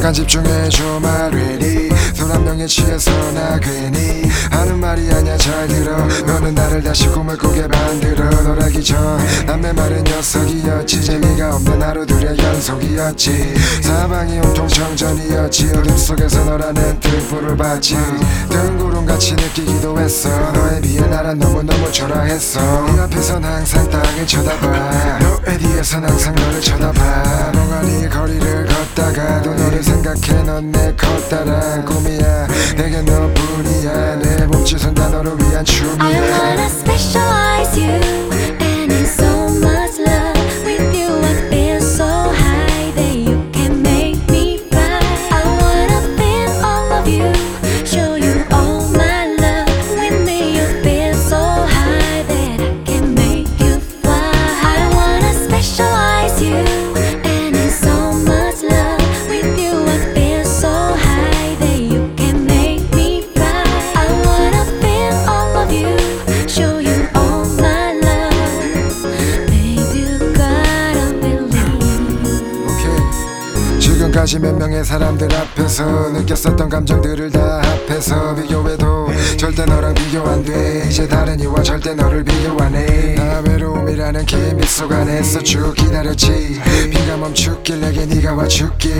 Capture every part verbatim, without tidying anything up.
잠깐 집중해줘 말 ready 술 한 병에 취해서 나 괜히 하는 말이 아냐 잘 들어 너는 나를 다시 꿈을 꾸게 만들어 너라기 전 남의 말은 녀석이었지 재미가 없는 하루들의 연속이었지 사방이 온통 정전이었지 어둠 속에서 너라는 등불을 봤지 등구름같이 느끼기도 했어 너에 비해 나란 너무너무 초라했어 네 앞에선 항상 땅을 쳐다봐 너에 뒤에선 항상 너를 쳐다봐 멍하니 거리를 걷다가도 너를 생각해 넌 내 커다란 꿈이야 내게 너뿐이야 내 몸짓은 다 너를 위한 춤이야 I wanna specialize you and in so much love with you I feel so high that you can make me fly I wanna feel all of you show you all my love with me you feel so high that I can make you fly I wanna specialize you and in so much love with you I feel so high that you can make me fly I wanna feel all of you show you all my love babe you gotta believe 오케이. 지금까지 몇 명의 사람들 앞에서 느꼈었던 감정들을 다 합해서 비교해도 절대 너랑 비교 안 돼 이제 다른 이와 절대 너를 비교 안 해 나 외로움이라는 긴 빗속 안에서 쭉 기다렸지 비가 멈추길 내게 네가 와줄게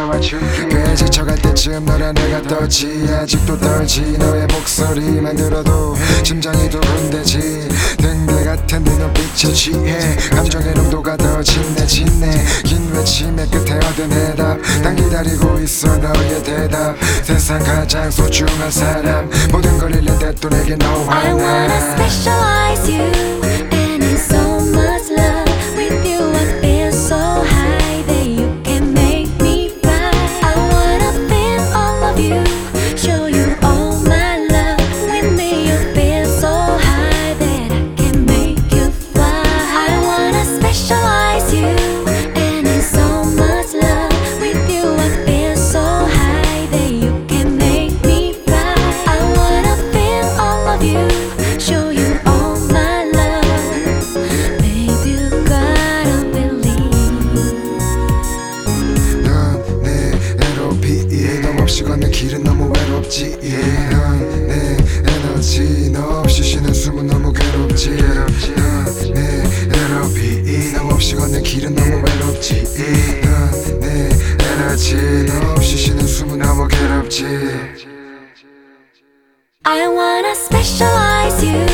꽤 지쳐갈 때쯤 너란 내가 떴지 아직도 떨지 너의 목소리만 들어도 심장이 두근대지 등대 같은 네 눈빛에 취해 감정의 농도가 더 진해 진해 긴 외침의 끝에 얻은 해답 난 기다리고 있어 너의 대답 세상 가장 소중한 사람 모든 걸 잃는데 또 내게 no I wanna 하나 specialize you and in so much love with you I feel so high that you can make me fly I wanna feel all of you show you all my love with me you feel so high that I can make you fly I wanna specialize you and in so much love with you I feel so high that you can make me fly I wanna feel all of you show you all my love babe you gotta believe 넌 내 에너피 너 없이 걷는 길은 너무 외롭지 넌 내 에너지 너 없이 쉬는 숨은 너무 괴롭지 넌 내 에너피 너 없이 걷는 길은 너무 외롭지 넌 내 에너지 너 없이 쉬는 숨은 너무 괴롭지 I wanna specialize you